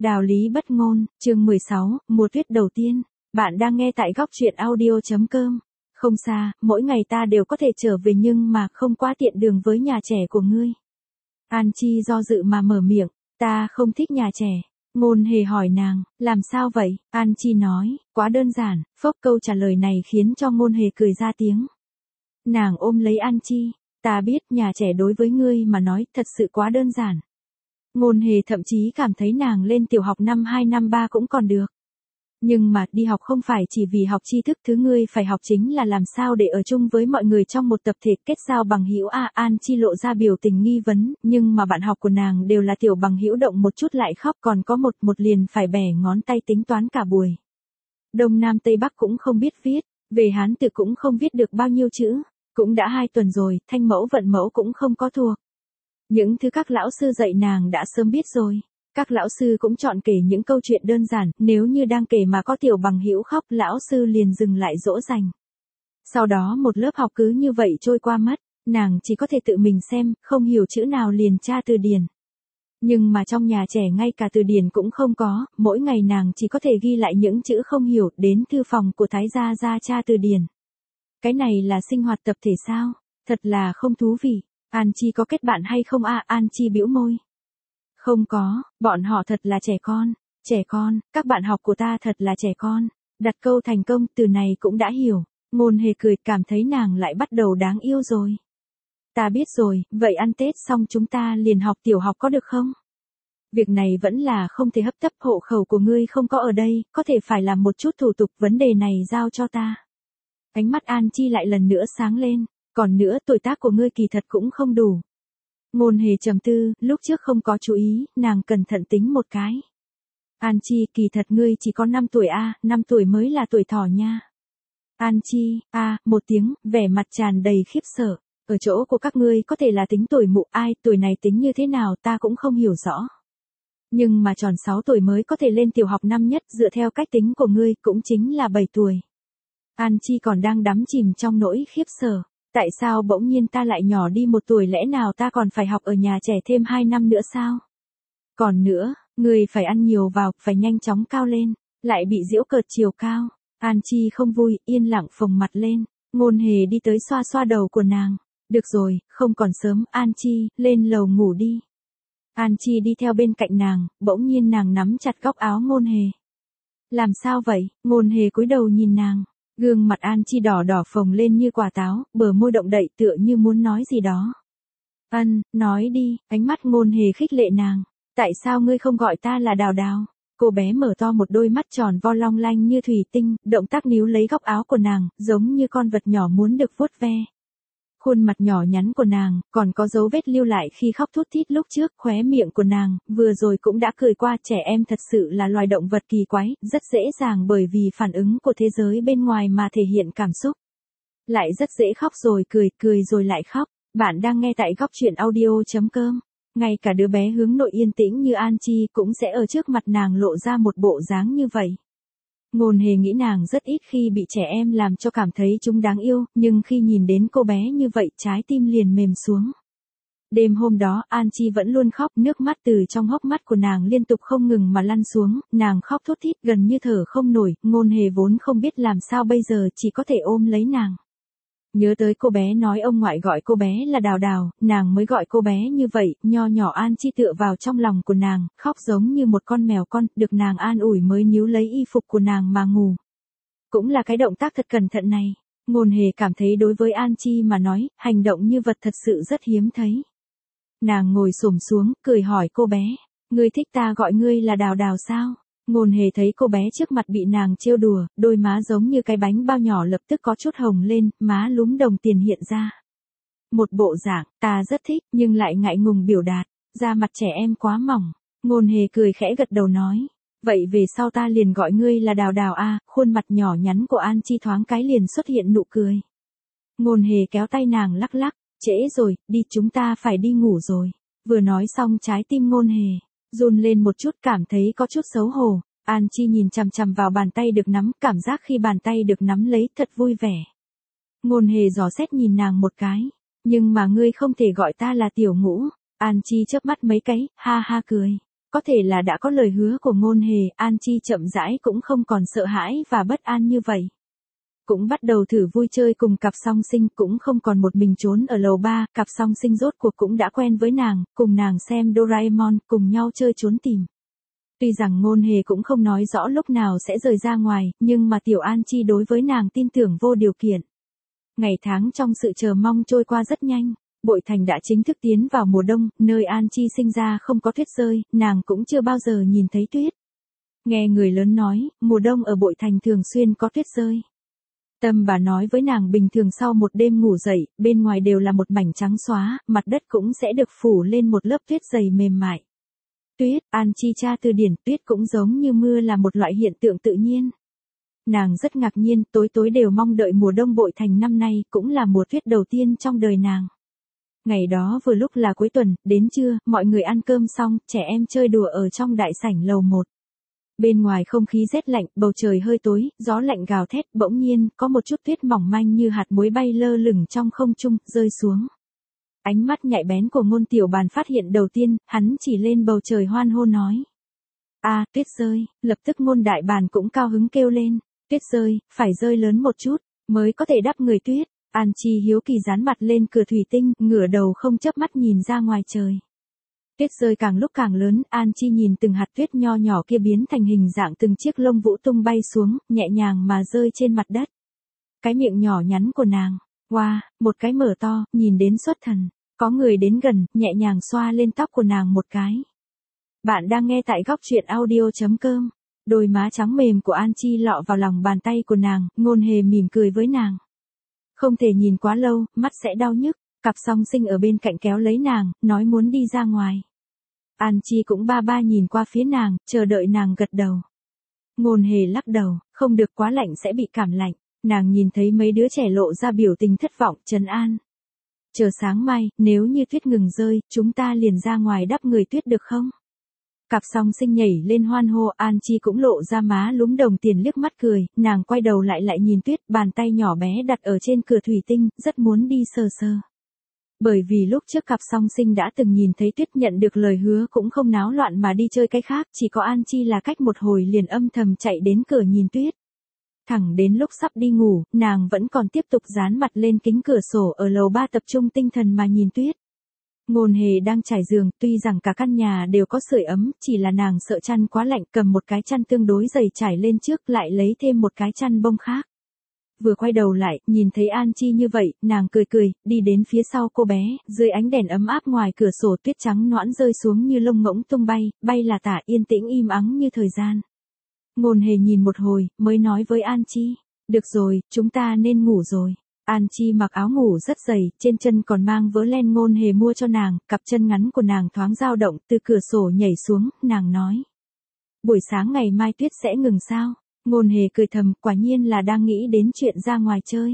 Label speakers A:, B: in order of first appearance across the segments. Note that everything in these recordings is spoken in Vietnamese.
A: Đạo lý bất ngôn, chương 16, mùa tuyết đầu tiên. Bạn đang nghe tại góc truyện audio.com. Không xa, mỗi ngày ta đều có thể trở về nhưng mà không quá tiện đường với nhà trẻ của ngươi. An Chi do dự mà mở miệng, ta không thích nhà trẻ. Ngôn Hề hỏi nàng, làm sao vậy? An Chi nói, quá đơn giản, phốc câu trả lời này khiến cho Ngôn Hề cười ra tiếng. Nàng ôm lấy An Chi, ta biết nhà trẻ đối với ngươi mà nói thật sự quá đơn giản. Ngôn Hề thậm chí cảm thấy nàng lên tiểu học năm 2 năm 3 cũng còn được. Nhưng mà đi học không phải chỉ vì học tri thức, thứ ngươi phải học chính là làm sao để ở chung với mọi người trong một tập thể, kết giao bằng hữu. An Chi lộ ra biểu tình nghi vấn, nhưng mà bạn học của nàng đều là tiểu bằng hữu, động một chút lại khóc, còn có một liền phải bẻ ngón tay tính toán cả buổi. Đông Nam Tây Bắc cũng không biết viết, về Hán từ cũng không viết được bao nhiêu chữ, cũng đã 2 tuần rồi, thanh mẫu vận mẫu cũng không có thuộc. Những thứ các lão sư dạy nàng đã sớm biết rồi. Các lão sư cũng chọn kể những câu chuyện đơn giản, nếu như đang kể mà có tiểu bằng hữu khóc, lão sư liền dừng lại dỗ dành. Sau đó một lớp học cứ như vậy trôi qua mất, nàng chỉ có thể tự mình xem, không hiểu chữ nào liền tra từ điển. Nhưng mà trong nhà trẻ ngay cả từ điển cũng không có, mỗi ngày nàng chỉ có thể ghi lại những chữ không hiểu, đến thư phòng của Thái gia ra tra từ điển. Cái này là sinh hoạt tập thể sao? Thật là không thú vị. An Chi có kết bạn hay không? An Chi bĩu môi. Không có, bọn họ thật là trẻ con, các bạn học của ta thật là trẻ con. Đặt câu thành công, từ này cũng đã hiểu. Ngôn Hề cười, cảm thấy nàng lại bắt đầu đáng yêu rồi. Ta biết rồi, vậy ăn Tết xong chúng ta liền học tiểu học có được không? Việc này vẫn là không thể hấp tấp, hộ khẩu của ngươi không có ở đây, có thể phải làm một chút thủ tục, vấn đề này giao cho ta. Ánh mắt An Chi lại lần nữa sáng lên, còn nữa tuổi tác của ngươi kỳ thật cũng không đủ. Ngôn Hề trầm tư, lúc trước không có chú ý, nàng cẩn thận tính một cái. An Chi, kỳ thật ngươi chỉ có 5 tuổi 5 tuổi mới là tuổi thỏ nha. An Chi, một tiếng, vẻ mặt tràn đầy khiếp sợ. Ở chỗ của các ngươi có thể là tính tuổi mụ, tuổi này tính như thế nào ta cũng không hiểu rõ. Nhưng mà tròn 6 tuổi mới có thể lên tiểu học năm nhất, dựa theo cách tính của ngươi cũng chính là 7 tuổi. An Chi còn đang đắm chìm trong nỗi khiếp sợ. Tại sao bỗng nhiên ta lại nhỏ đi 1 tuổi, lẽ nào ta còn phải học ở nhà trẻ thêm 2 năm nữa sao? Còn nữa, ngươi phải ăn nhiều vào, phải nhanh chóng cao lên, lại bị giễu cợt chiều cao. An Chi không vui, yên lặng phồng mặt lên. Ngôn Hề đi tới xoa xoa đầu của nàng. Được rồi, không còn sớm, An Chi, lên lầu ngủ đi. An Chi đi theo bên cạnh nàng, bỗng nhiên nàng nắm chặt góc áo Ngôn Hề. Làm sao vậy? Ngôn Hề cúi đầu nhìn nàng. Gương mặt An Chi đỏ đỏ phồng lên như quả táo, bờ môi động đậy tựa như muốn nói gì đó. Nói đi, ánh mắt Ngôn Hề khích lệ nàng. Tại sao ngươi không gọi ta là Đào Đào? Cô bé mở to một đôi mắt tròn vo long lanh như thủy tinh, động tác níu lấy góc áo của nàng, giống như con vật nhỏ muốn được vuốt ve. Khuôn mặt nhỏ nhắn của nàng, còn có dấu vết lưu lại khi khóc thút thít lúc trước, khóe miệng của nàng, vừa rồi cũng đã cười qua. Trẻ em thật sự là loài động vật kỳ quái, rất dễ dàng bởi vì phản ứng của thế giới bên ngoài mà thể hiện cảm xúc. Lại rất dễ khóc rồi cười rồi lại khóc. Bạn đang nghe tại góc truyện audio.com. Ngay cả đứa bé hướng nội yên tĩnh như An Chi cũng sẽ ở trước mặt nàng lộ ra một bộ dáng như vậy. Ngôn Hề nghĩ nàng rất ít khi bị trẻ em làm cho cảm thấy chúng đáng yêu, nhưng khi nhìn đến cô bé như vậy, trái tim liền mềm xuống. Đêm hôm đó, An Chi vẫn luôn khóc, nước mắt từ trong hốc mắt của nàng liên tục không ngừng mà lăn xuống, nàng khóc thút thít gần như thở không nổi. Ngôn Hề vốn không biết làm sao bây giờ, chỉ có thể ôm lấy nàng. Nhớ tới cô bé nói ông ngoại gọi cô bé là Đào Đào, nàng mới gọi cô bé như vậy. Nho nhỏ An Chi tựa vào trong lòng của nàng, khóc giống như một con mèo con, được nàng an ủi mới níu lấy y phục của nàng mà ngủ. Cũng là cái động tác thật cẩn thận này. Ngôn Hề cảm thấy đối với An Chi mà nói, hành động như vật thật sự rất hiếm thấy. Nàng ngồi xổm xuống, cười hỏi cô bé, ngươi thích ta gọi ngươi là Đào Đào sao? Ngôn Hề thấy cô bé trước mặt bị nàng trêu đùa, đôi má giống như cái bánh bao nhỏ lập tức có chút hồng lên, má lúm đồng tiền hiện ra. Một bộ dạng, ta rất thích, nhưng lại ngại ngùng biểu đạt, da mặt trẻ em quá mỏng. Ngôn Hề cười khẽ gật đầu nói, vậy về sau ta liền gọi ngươi là Đào Đào. Khuôn mặt nhỏ nhắn của An Chi thoáng cái liền xuất hiện nụ cười. Ngôn Hề kéo tay nàng lắc lắc, trễ rồi, đi, chúng ta phải đi ngủ rồi. Vừa nói xong trái tim Ngôn Hề run lên một chút, cảm thấy có chút xấu hổ. An Chi nhìn chằm chằm vào bàn tay được nắm, cảm giác khi bàn tay được nắm lấy thật vui vẻ. Ngôn Hề dò xét nhìn nàng một cái. Nhưng mà ngươi không thể gọi ta là Tiểu Ngũ. An Chi chớp mắt mấy cái, ha ha cười. Có thể là đã có lời hứa của Ngôn Hề, An Chi chậm rãi cũng không còn sợ hãi và bất an như vậy. Cũng bắt đầu thử vui chơi cùng cặp song sinh, cũng không còn một mình trốn ở lầu 3, cặp song sinh rốt cuộc cũng đã quen với nàng, cùng nàng xem Doraemon, cùng nhau chơi trốn tìm. Tuy rằng Ngôn Hề cũng không nói rõ lúc nào sẽ rời ra ngoài, nhưng mà Tiểu An Chi đối với nàng tin tưởng vô điều kiện. Ngày tháng trong sự chờ mong trôi qua rất nhanh. Bội Thành đã chính thức tiến vào mùa đông, nơi An Chi sinh ra không có tuyết rơi, nàng cũng chưa bao giờ nhìn thấy tuyết. Nghe người lớn nói, mùa đông ở Bội Thành thường xuyên có tuyết rơi. Tâm bà nói với nàng bình thường sau một đêm ngủ dậy, bên ngoài đều là một mảnh trắng xóa, mặt đất cũng sẽ được phủ lên một lớp tuyết dày mềm mại. Tuyết, An Chi tra từ điển, tuyết cũng giống như mưa là một loại hiện tượng tự nhiên. Nàng rất ngạc nhiên, tối tối đều mong đợi mùa đông Bội Thành năm nay, cũng là mùa tuyết đầu tiên trong đời nàng. Ngày đó vừa lúc là cuối tuần, đến trưa, mọi người ăn cơm xong, trẻ em chơi đùa ở trong đại sảnh lầu 1. Bên ngoài không khí rét lạnh, bầu trời hơi tối, gió lạnh gào thét, bỗng nhiên, có một chút tuyết mỏng manh như hạt muối bay lơ lửng trong không trung, rơi xuống. Ánh mắt nhạy bén của Ngôn Tiểu Bàn phát hiện đầu tiên, hắn chỉ lên bầu trời hoan hô nói. À, tuyết rơi, lập tức Ngôn Đại Bàn cũng cao hứng kêu lên, tuyết rơi, phải rơi lớn một chút, mới có thể đắp người tuyết. An Chi hiếu kỳ dán mặt lên cửa thủy tinh, ngửa đầu không chớp mắt nhìn ra ngoài trời. Tuyết rơi càng lúc càng lớn, An Chi nhìn từng hạt tuyết nho nhỏ kia biến thành hình dạng từng chiếc lông vũ tung bay xuống, nhẹ nhàng mà rơi trên mặt đất. Cái miệng nhỏ nhắn của nàng, wow, một cái mở to, nhìn đến xuất thần. Có người đến gần, nhẹ nhàng xoa lên tóc của nàng một cái. Bạn đang nghe tại góc truyện audio.com. Đôi má trắng mềm của An Chi lọ vào lòng bàn tay của nàng, Ngôn Hề mỉm cười với nàng. Không thể nhìn quá lâu, mắt sẽ đau nhức. Cặp song sinh ở bên cạnh kéo lấy nàng, nói muốn đi ra ngoài. An Chi cũng ba ba nhìn qua phía nàng, chờ đợi nàng gật đầu. Ngôn Hề lắc đầu, không được quá lạnh sẽ bị cảm lạnh. Nàng nhìn thấy mấy đứa trẻ lộ ra biểu tình thất vọng, trấn an. Chờ sáng mai, nếu như tuyết ngừng rơi, chúng ta liền ra ngoài đắp người tuyết được không? Cặp song sinh nhảy lên hoan hô, An Chi cũng lộ ra má lúm đồng tiền liếc mắt cười, nàng quay đầu lại nhìn tuyết, bàn tay nhỏ bé đặt ở trên cửa thủy tinh, rất muốn đi sờ sờ. Bởi vì lúc trước cặp song sinh đã từng nhìn thấy tuyết nhận được lời hứa cũng không náo loạn mà đi chơi cái khác, chỉ có An Chi là cách một hồi liền âm thầm chạy đến cửa nhìn tuyết. Thẳng đến lúc sắp đi ngủ, nàng vẫn còn tiếp tục dán mặt lên kính cửa sổ ở lầu 3 tập trung tinh thần mà nhìn tuyết. Ngôn Hề đang trải giường, tuy rằng cả căn nhà đều có sưởi ấm, chỉ là nàng sợ chăn quá lạnh, cầm một cái chăn tương đối dày trải lên trước, lại lấy thêm một cái chăn bông khác. Vừa quay đầu lại, nhìn thấy An Chi như vậy, nàng cười cười, đi đến phía sau cô bé, dưới ánh đèn ấm áp ngoài cửa sổ tuyết trắng nõn rơi xuống như lông ngỗng tung bay, bay là tả yên tĩnh im ắng như thời gian. Ngôn Hề nhìn một hồi, mới nói với An Chi, được rồi, chúng ta nên ngủ rồi. An Chi mặc áo ngủ rất dày, trên chân còn mang vớ len Ngôn Hề mua cho nàng, cặp chân ngắn của nàng thoáng dao động, từ cửa sổ nhảy xuống, nàng nói. Buổi sáng ngày mai tuyết sẽ ngừng sao? Ngôn Hề cười thầm, quả nhiên là đang nghĩ đến chuyện ra ngoài chơi.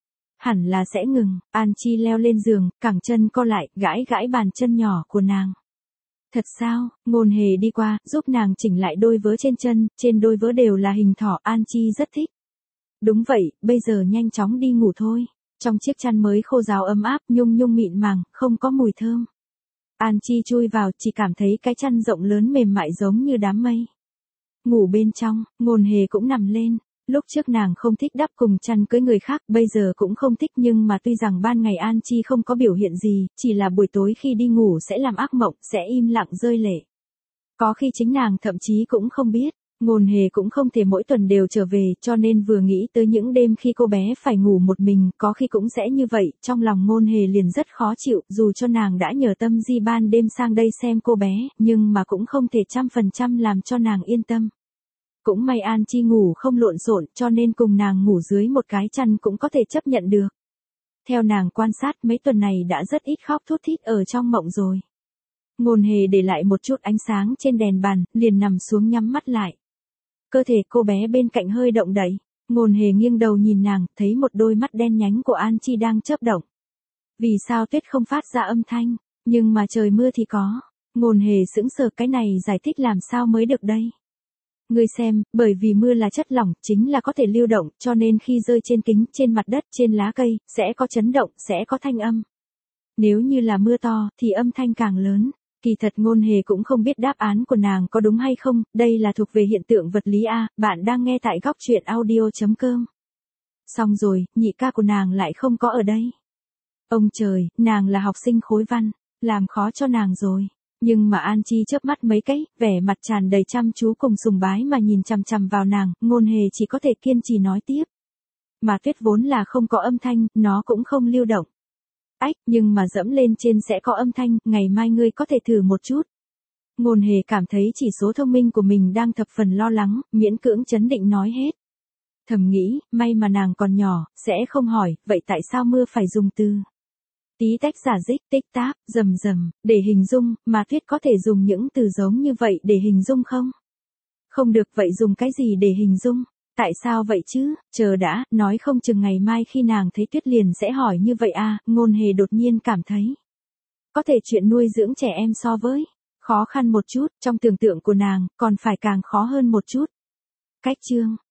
A: Hẳn là sẽ ngừng, An Chi leo lên giường, cẳng chân co lại, gãi gãi bàn chân nhỏ của nàng. Thật sao? Ngôn Hề đi qua, giúp nàng chỉnh lại đôi vớ trên đôi vớ đều là hình thỏ, An Chi rất thích. Đúng vậy, bây giờ nhanh chóng đi ngủ thôi. Trong chiếc chăn mới khô ráo ấm áp, nhung nhung mịn màng, không có mùi thơm. An Chi chui vào, chỉ cảm thấy cái chăn rộng lớn mềm mại giống như đám mây. Ngủ bên trong, Ngôn Hề cũng nằm lên. Lúc trước nàng không thích đắp cùng chăn cưới người khác, bây giờ cũng không thích, nhưng mà tuy rằng ban ngày An Chi không có biểu hiện gì, chỉ là buổi tối khi đi ngủ sẽ làm ác mộng, sẽ im lặng rơi lệ. Có khi chính nàng thậm chí cũng không biết. Ngôn Hề cũng không thể mỗi tuần đều trở về, cho nên vừa nghĩ tới những đêm khi cô bé phải ngủ một mình, có khi cũng sẽ như vậy, trong lòng Ngôn Hề liền rất khó chịu, dù cho nàng đã nhờ Tâm Di ban đêm sang đây xem cô bé, nhưng mà cũng không thể 100% làm cho nàng yên tâm. Cũng may An Chi ngủ không lộn xộn, cho nên cùng nàng ngủ dưới một cái chăn cũng có thể chấp nhận được. Theo nàng quan sát, mấy tuần này đã rất ít khóc thút thít ở trong mộng rồi. Ngôn Hề để lại một chút ánh sáng trên đèn bàn, liền nằm xuống nhắm mắt lại. Cơ thể cô bé bên cạnh hơi động đậy. Ngôn Hề nghiêng đầu nhìn nàng, thấy một đôi mắt đen nhánh của An Chi đang chớp động. Vì sao tuyết không phát ra âm thanh, nhưng mà trời mưa thì có. Ngôn Hề sững sờ, cái này giải thích làm sao mới được đây. Ngươi xem, bởi vì mưa là chất lỏng, chính là có thể lưu động, cho nên khi rơi trên kính, trên mặt đất, trên lá cây, sẽ có chấn động, sẽ có thanh âm. Nếu như là mưa to, thì âm thanh càng lớn. Kỳ thật Ngôn Hề cũng không biết đáp án của nàng có đúng hay không, đây là thuộc về hiện tượng vật lý A, bạn đang nghe tại góc truyện audio.com. Xong rồi, nhị ca của nàng lại không có ở đây. Ông trời, nàng là học sinh khối văn, làm khó cho nàng rồi. Nhưng mà An Chi chớp mắt mấy cái, vẻ mặt tràn đầy chăm chú cùng sùng bái mà nhìn chằm chằm vào nàng, Ngôn Hề chỉ có thể kiên trì nói tiếp. Mà tuyết vốn là không có âm thanh, nó cũng không lưu động. Ách, nhưng mà dẫm lên trên sẽ có âm thanh, ngày mai ngươi có thể thử một chút. Ngôn Hề cảm thấy chỉ số thông minh của mình đang thập phần lo lắng, miễn cưỡng chấn định nói hết. Thầm nghĩ, may mà nàng còn nhỏ, sẽ không hỏi, vậy tại sao mưa phải dùng từ tí tách giả dích, tích táp, rầm rầm, để hình dung, mà tuyết có thể dùng những từ giống như vậy để hình dung không? Không được, vậy dùng cái gì để hình dung? Tại sao vậy chứ, chờ đã, nói không chừng ngày mai khi nàng thấy tuyết liền sẽ hỏi như vậy à, Ngôn Hề đột nhiên cảm thấy. Có thể chuyện nuôi dưỡng trẻ em so với khó khăn một chút, trong tưởng tượng của nàng, còn phải càng khó hơn một chút. Cách chương